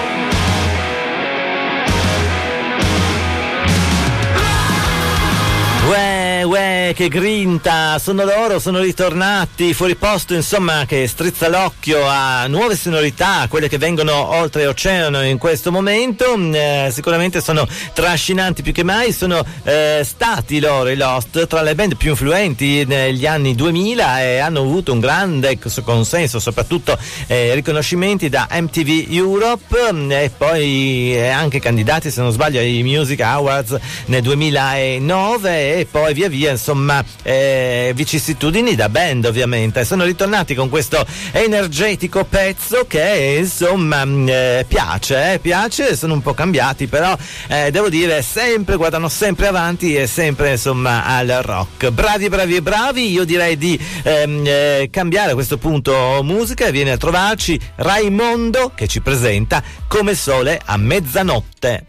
Uè, uè, che grinta, sono loro, sono ritornati, fuori posto, insomma, che strizza l'occhio a nuove sonorità, quelle che vengono oltre oceano in questo momento. Eh, sicuramente sono trascinanti più che mai, sono eh, stati loro, i Lost, tra le band più influenti negli anni duemila, e hanno avuto un grande consenso, soprattutto eh, riconoscimenti da M T V Europe, e poi eh, anche candidati, se non sbaglio, ai Music Awards nel duemilanove, e poi via via insomma eh, vicissitudini da band, ovviamente. Sono ritornati con questo energetico pezzo che insomma eh, piace, eh, piace, sono un po' cambiati, però eh, devo dire sempre, guardano sempre avanti e sempre insomma al rock. Bravi, bravi, bravi. Io direi di ehm, eh, cambiare a questo punto musica, e viene a trovarci Raimondo che ci presenta Come Sole a Mezzanotte.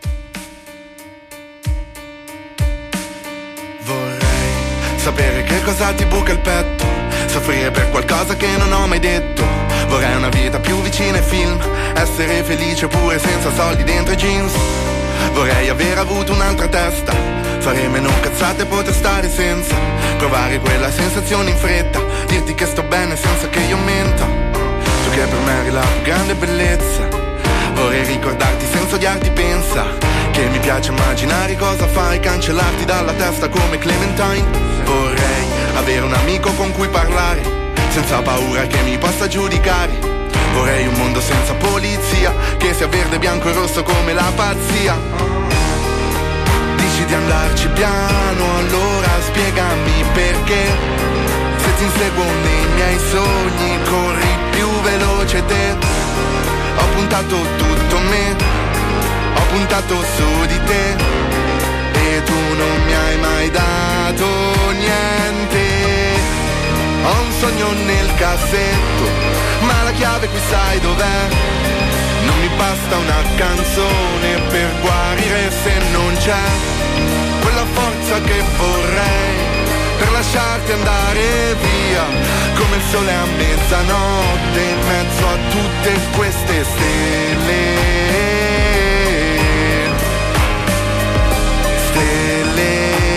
Sapere che cosa ti buca il petto, soffrire per qualcosa che non ho mai detto. Vorrei una vita più vicina ai film, essere felice pure senza soldi dentro i jeans. Vorrei aver avuto un'altra testa, fare meno cazzate e poter stare senza, provare quella sensazione in fretta, dirti che sto bene senza che io menta. Tu che per me eri la più grande bellezza, vorrei ricordarti senza odiarti, pensa che mi piace immaginare cosa fai, cancellarti dalla testa come Clementine. Vorrei avere un amico con cui parlare, senza paura che mi possa giudicare. Vorrei un mondo senza polizia, che sia verde, bianco e rosso come la pazzia. Dici di andarci piano, allora spiegami perché. Se ti inseguo nei miei sogni, corri più veloce te. puntato tutto me, ho puntato su di te e tu non mi hai mai dato niente. Ho un sogno nel cassetto, ma la chiave qui sai dov'è? Non mi basta una canzone per guarire se non c'è quella forza che vorrei per lasciarti andare via, come il sole a mezzanotte in mezzo a tutte queste stelle. Stelle.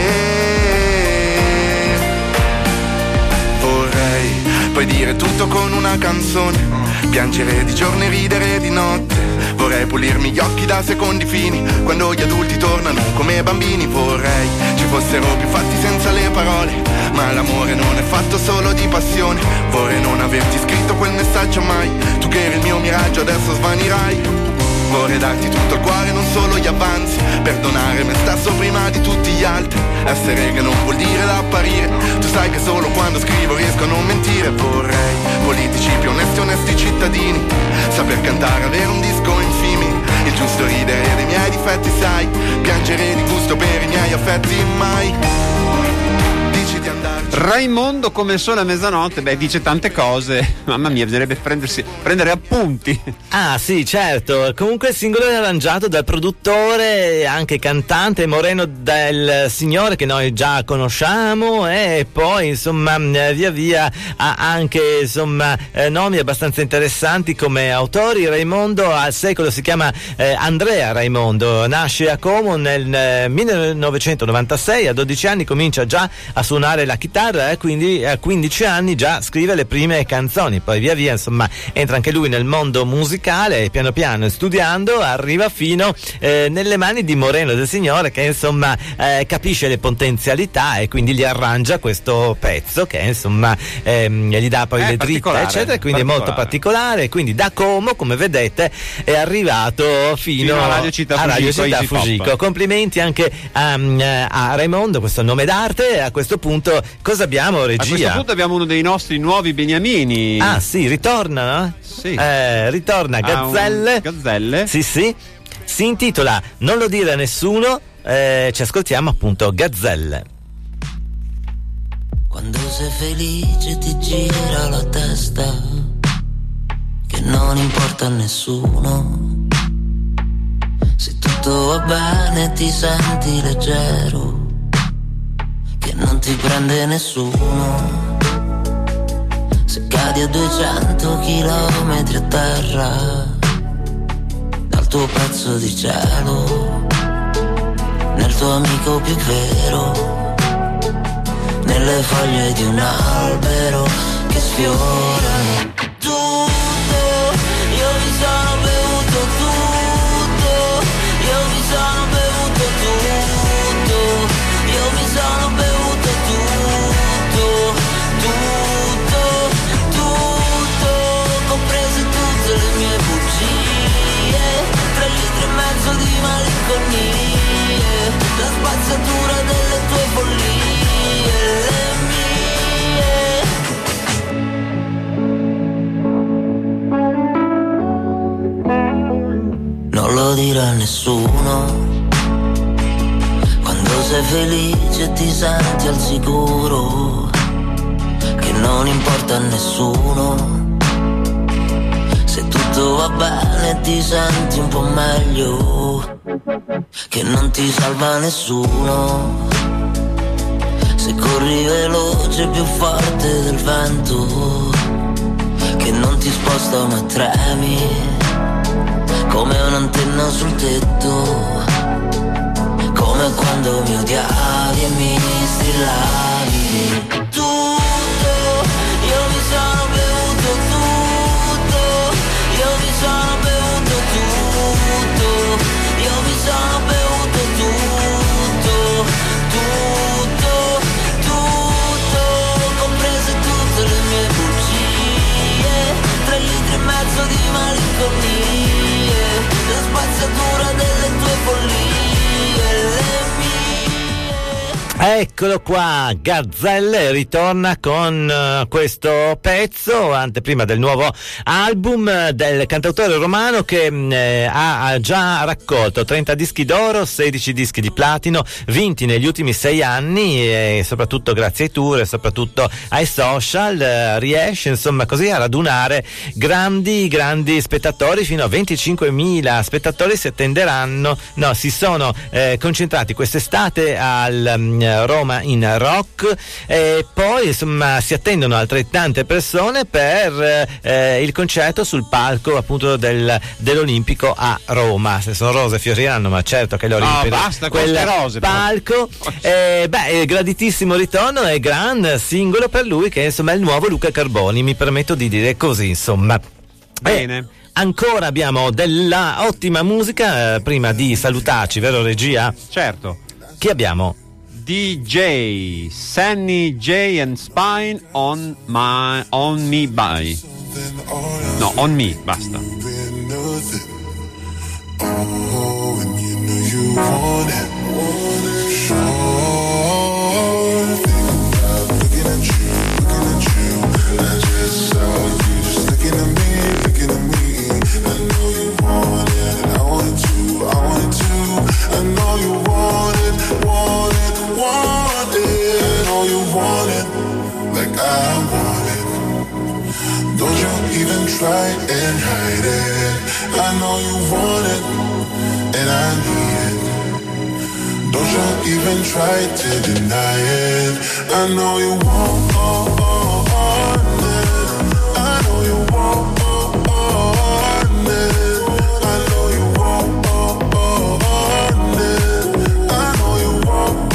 Vorrei puoi dire tutto con una canzone, piangere di giorno e ridere di notte. Vorrei pulirmi gli occhi da secondi fini quando gli adulti tornano come bambini. Vorrei ci fossero più fatti senza le parole, ma l'amore non è fatto solo di passione. Vorrei non averti scritto quel messaggio mai, tu che eri il mio miraggio adesso svanirai. Vorrei darti tutto il cuore, non solo gli avanzi, perdonare me stesso prima di tutti gli altri. Essere che non vuol dire da apparire, tu sai che solo quando scrivo riesco a non mentire. Vorrei politici più onesti, onesti cittadini, saper cantare, avere un disco in fimi, il giusto ridere dei miei difetti, sai, piangere di gusto per i miei affetti, mai dici di andarci. Raimondo come il sole a mezzanotte, beh, dice tante cose, mamma mia, bisognerebbe prendersi, prendere appunti. Ah sì, certo, comunque il singolo è arrangiato dal produttore, anche cantante Moreno del Signore, che noi già conosciamo, e poi insomma via via ha anche insomma eh, nomi abbastanza interessanti come autori. Raimondo al secolo si chiama eh, Andrea Raimondo, nasce a Como nel eh, millenovecentonovantasei, a dodici anni comincia già a suonare la chitarra e eh, quindi a quindici anni già scrive le prime canzoni, poi via via insomma entra anche lui nel mondo musicale e piano piano studiando arriva fino eh, nelle mani di Moreno del Signore, che insomma eh, capisce le potenzialità e quindi gli arrangia questo pezzo che insomma ehm, gli dà poi è le dritte eccetera, quindi è molto particolare. Quindi da Como, come vedete, è arrivato fino, fino a Radio Città a Radio Fugico, Città Fugico. Complimenti anche a, a Raimondo, questo nome d'arte. A questo punto cosa abbiamo, regia? A questo punto abbiamo uno dei nostri nuovi beniamini. Ah sì, ritorna, no? Sì. Eh, ritorna Gazzelle. Gazzelle. Sì, sì. Si intitola Non lo dire a nessuno. Eh, ci ascoltiamo appunto Gazzelle. Quando sei felice ti gira la testa, che non importa a nessuno. Se tutto va bene ti senti leggero, che non ti prende nessuno. Se cadi a duecento chilometri a terra dal tuo pezzo di cielo, nel tuo amico più vero, nelle foglie di un albero che sfiorano tutto. Io mi sono bevuto tutto, io mi sono bevuto tutto, io mi sono bevuto tutto, tutto, tutto, comprese tutte le mie bugie, tre litri e mezzo di malinconie, la spazzatura delle tue follie, le mie. Non lo dirà nessuno. Quando sei felice ti senti al sicuro, che non importa a nessuno. Se tutto va bene ti senti un po' meglio, che non ti salva nessuno. Se corri veloce più forte del vento, che non ti sposta ma tremi, come un'antenna sul tetto, come quando mi odiavi e mi strillavi. Tutto, io mi sono bevuto tutto, io mi sono bevuto tutto, io mi sono bevuto tutto, tutto, tutto, comprese tutte le mie bugie, tre litri e mezzo di malinconie, la spazzatura delle tue follie, le mie. Eccolo qua, Gazzelle ritorna con uh, questo pezzo, anteprima del nuovo album del cantautore romano che eh, ha, ha già raccolto trenta dischi d'oro, sedici dischi di platino, vinti negli ultimi sei anni e soprattutto grazie ai tour e soprattutto ai social eh, riesce insomma così a radunare grandi, grandi spettatori, fino a venticinquemila spettatori si attenderanno, no, si sono eh, concentrati quest'estate al um, Roma in Rock e poi insomma si attendono altrettante persone per eh, il concerto sul palco appunto del, dell'Olimpico a Roma. Se sono rose fioriranno, ma certo che l'Olimpico, no, basta con quel queste rose, palco eh, beh, graditissimo ritorno e gran singolo per lui che insomma è il nuovo Luca Carboni, mi permetto di dire così insomma. Bene. Eh, ancora abbiamo della ottima musica eh, prima di salutarci, vero regia? Certo. Chi abbiamo? D J Sunny J and Spine on my on me by no on me basta. Oh, and you know you want it, want it. Sure, think about looking at you, looking at you. I just saw you just looking at me, looking at me. I know you want it, and I want it too, I want it too. I know you want it, want it. Want it, I know you want it, like I want it. Don't you even try and hide it. I know you want it, and I need it. Don't you even try to deny it. I know you want, oh, oh, oh, I know you want, oh, oh, I know you want, oh, oh, I know you want.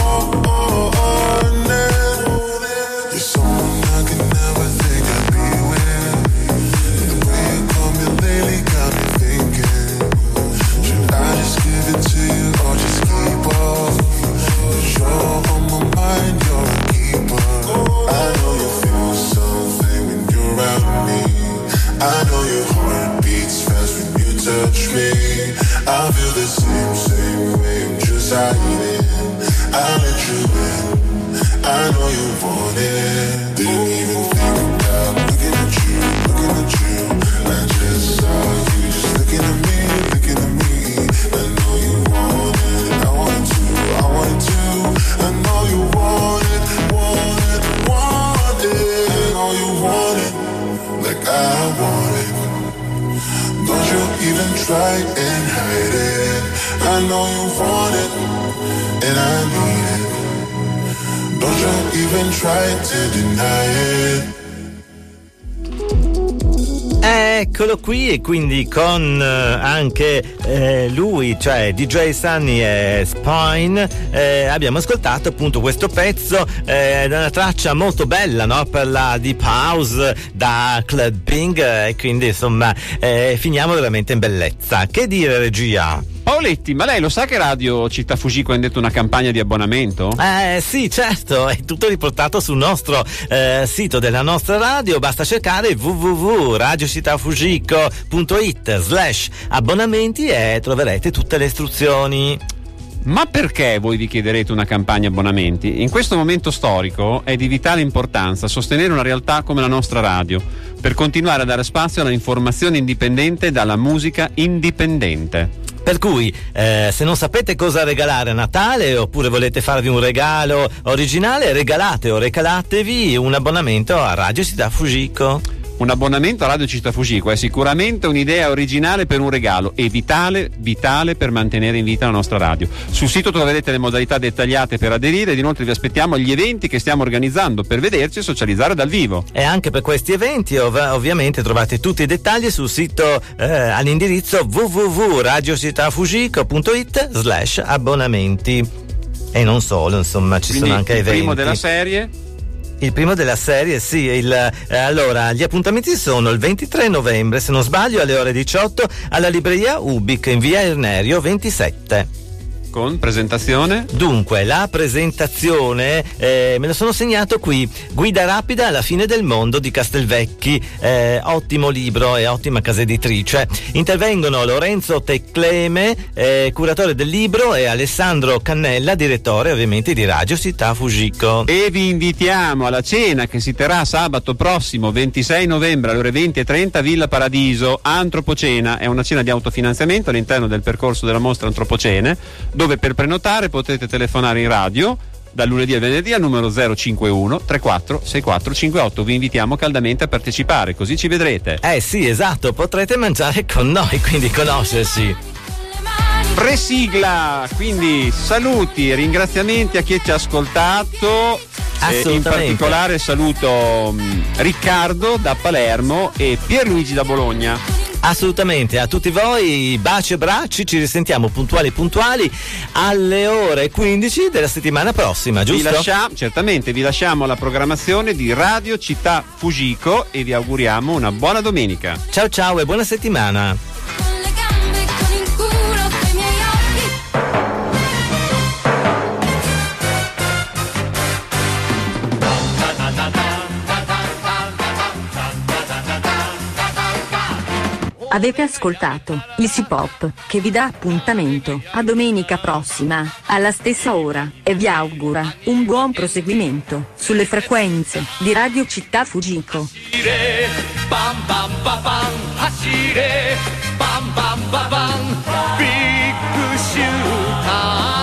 You're someone I could never think I'd be with. The way you call me lately got me thinking, should I just give it to you or just keep up? 'Cause you're on my mind, you're a keeper. I know you feel something when you're around me. I know your heart beats fast when you touch me. I feel the same, same way, I'm just hiding. I let you in. I know you want it. Didn't even think about looking at you, looking at you. I just saw you just looking at me, looking at me. I know you want it, I want it too, I want it too. I know you want it, want it, want it. I know you want it, like I want it. Don't you even try and hide it. I know you want it, and I need it. Don't you even try to deny it. Eccolo qui, e quindi con eh, anche eh, lui, cioè D J Sunny e Spine, eh, abbiamo ascoltato appunto questo pezzo, eh, da una traccia molto bella, no? Per la deep house da clubbing, e quindi insomma eh, finiamo veramente in bellezza. Che dire, regia? Paoletti, ma lei lo sa che Radio Città Fujiko ha indetto una campagna di abbonamento? Eh sì, certo, è tutto riportato sul nostro eh, sito della nostra radio, basta cercare w w w punto radio città fujiko punto it slash abbonamenti e troverete tutte le istruzioni. Ma perché, voi vi chiederete, una campagna abbonamenti? In questo momento storico è di vitale importanza sostenere una realtà come la nostra radio, per continuare a dare spazio alla informazione indipendente e dalla musica indipendente. Per cui eh, se non sapete cosa regalare a Natale oppure volete farvi un regalo originale, regalate o regalatevi un abbonamento a Radio Città Fujiko. Un abbonamento a Radio Città Fujiko è sicuramente un'idea originale per un regalo e vitale, vitale per mantenere in vita la nostra radio. Sul sito troverete le modalità dettagliate per aderire ed inoltre vi aspettiamo agli eventi che stiamo organizzando per vederci e socializzare dal vivo. E anche per questi eventi ov- ovviamente trovate tutti i dettagli sul sito eh, all'indirizzo w w w punto radio città fujiko punto it slash abbonamenti. E non solo, insomma, ci Quindi sono anche il eventi. primo della serie? Il primo della serie, sì. Il, eh, allora, gli appuntamenti sono il ventitré novembre, se non sbaglio, alle ore diciotto, alla libreria Ubik in via Irnerio ventisette. con presentazione? Dunque, la presentazione eh, me lo sono segnato qui: Guida rapida alla fine del mondo di Castelvecchi, eh, ottimo libro e ottima casa editrice. Intervengono Lorenzo Tecleme, eh, curatore del libro, e Alessandro Cannella, direttore ovviamente di Radio Città Fujiko. E vi invitiamo alla cena che si terrà sabato prossimo ventisei novembre alle ore venti e trenta, Villa Paradiso, Antropocena. È una cena di autofinanziamento all'interno del percorso della mostra Antropocene, dove per prenotare potete telefonare in radio dal lunedì al venerdì al numero zero cinquantuno trentaquattro sessantaquattro cinquantotto. Vi invitiamo caldamente a partecipare, così ci vedrete. Eh sì, esatto, potrete mangiare con noi, quindi conoscersi. Presigla, quindi saluti e ringraziamenti a chi ci ha ascoltato. Eh, in particolare saluto mh, Riccardo da Palermo e Pierluigi da Bologna. Assolutamente, a tutti voi baci e abbracci, ci risentiamo puntuali puntuali alle ore quindici della settimana prossima, giusto? Vi lasciamo, certamente, vi lasciamo la programmazione di Radio Città Fujiko e vi auguriamo una buona domenica. Ciao ciao e buona settimana. Avete ascoltato Easy Pop, che vi dà appuntamento a domenica prossima, alla stessa ora, e vi augura un buon proseguimento sulle frequenze di Radio Città Fujiko. Bam bam ba bam, hashire, bam bam ba bam, big shooter.